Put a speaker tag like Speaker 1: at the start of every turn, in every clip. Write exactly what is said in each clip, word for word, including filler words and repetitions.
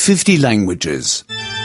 Speaker 1: fifty languages.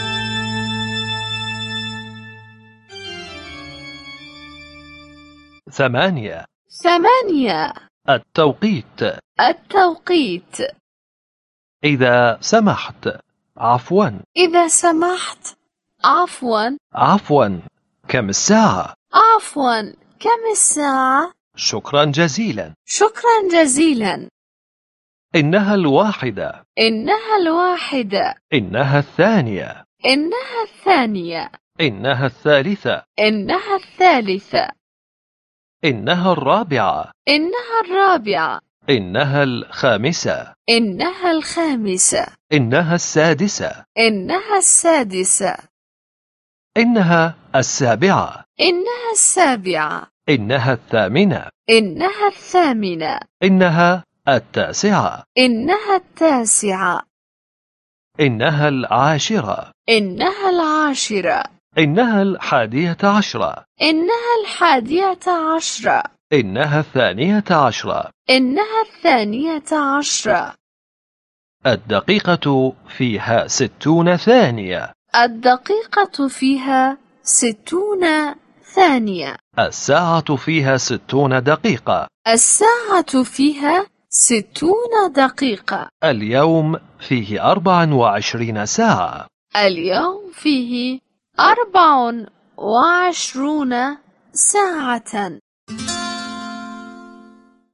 Speaker 2: ثمانية.
Speaker 3: ثمانية.
Speaker 2: التوقيت.
Speaker 3: التوقيت.
Speaker 2: إذا سمحت. عفوا.
Speaker 3: إذا سمحت. عفوا.
Speaker 2: عفوا. كم الساعة؟
Speaker 3: عفوا. كم الساعة؟
Speaker 2: شكرا جزيلا.
Speaker 3: شكرا جزيلا.
Speaker 2: إنها الواحدة.
Speaker 3: إنها الواحدة.
Speaker 2: إنها الثانية.
Speaker 3: إنها الثانية.
Speaker 2: إنها الثالثة.
Speaker 3: إنها الثالثة.
Speaker 2: إنها الرابعة.
Speaker 3: إنها الرابعة.
Speaker 2: إنها الخامسة.
Speaker 3: إنها الخامسة.
Speaker 2: إنها السادسة.
Speaker 3: إنها السادسة.
Speaker 2: إنها السابعة.
Speaker 3: إنها السابعة.
Speaker 2: إنها الثامنة.
Speaker 3: إنها الثامنة.
Speaker 2: إنها التاسعة.
Speaker 3: إنها التاسعة.
Speaker 2: إنها العاشرة.
Speaker 3: إنها العاشرة.
Speaker 2: إنها الحادية عشرة.
Speaker 3: إنها الحادية عشرة.
Speaker 2: إنها الثانية عشرة.
Speaker 3: إنها الثانية عشرة.
Speaker 2: الدقيقة فيها ستون ثانية.
Speaker 3: الدقيقة فيها ستون ثانية.
Speaker 2: الساعة فيها ستون دقيقة.
Speaker 3: الساعة فيها ستون دقيقة.
Speaker 2: اليوم فيه أربع وعشرين ساعة.
Speaker 3: اليوم فيه أربع وعشرون ساعة.